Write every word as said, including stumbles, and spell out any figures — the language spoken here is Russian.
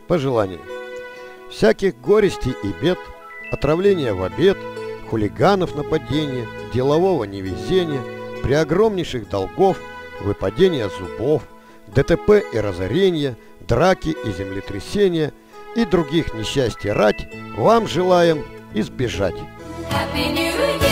Пожелания. Всяких горестей и бед, отравления в обед, хулиганов нападения, делового невезения, преогромнейших долгов, выпадения зубов, ДТП и разорения, драки и землетрясения и других несчастий рать вам желаем избежать. Happy New Year!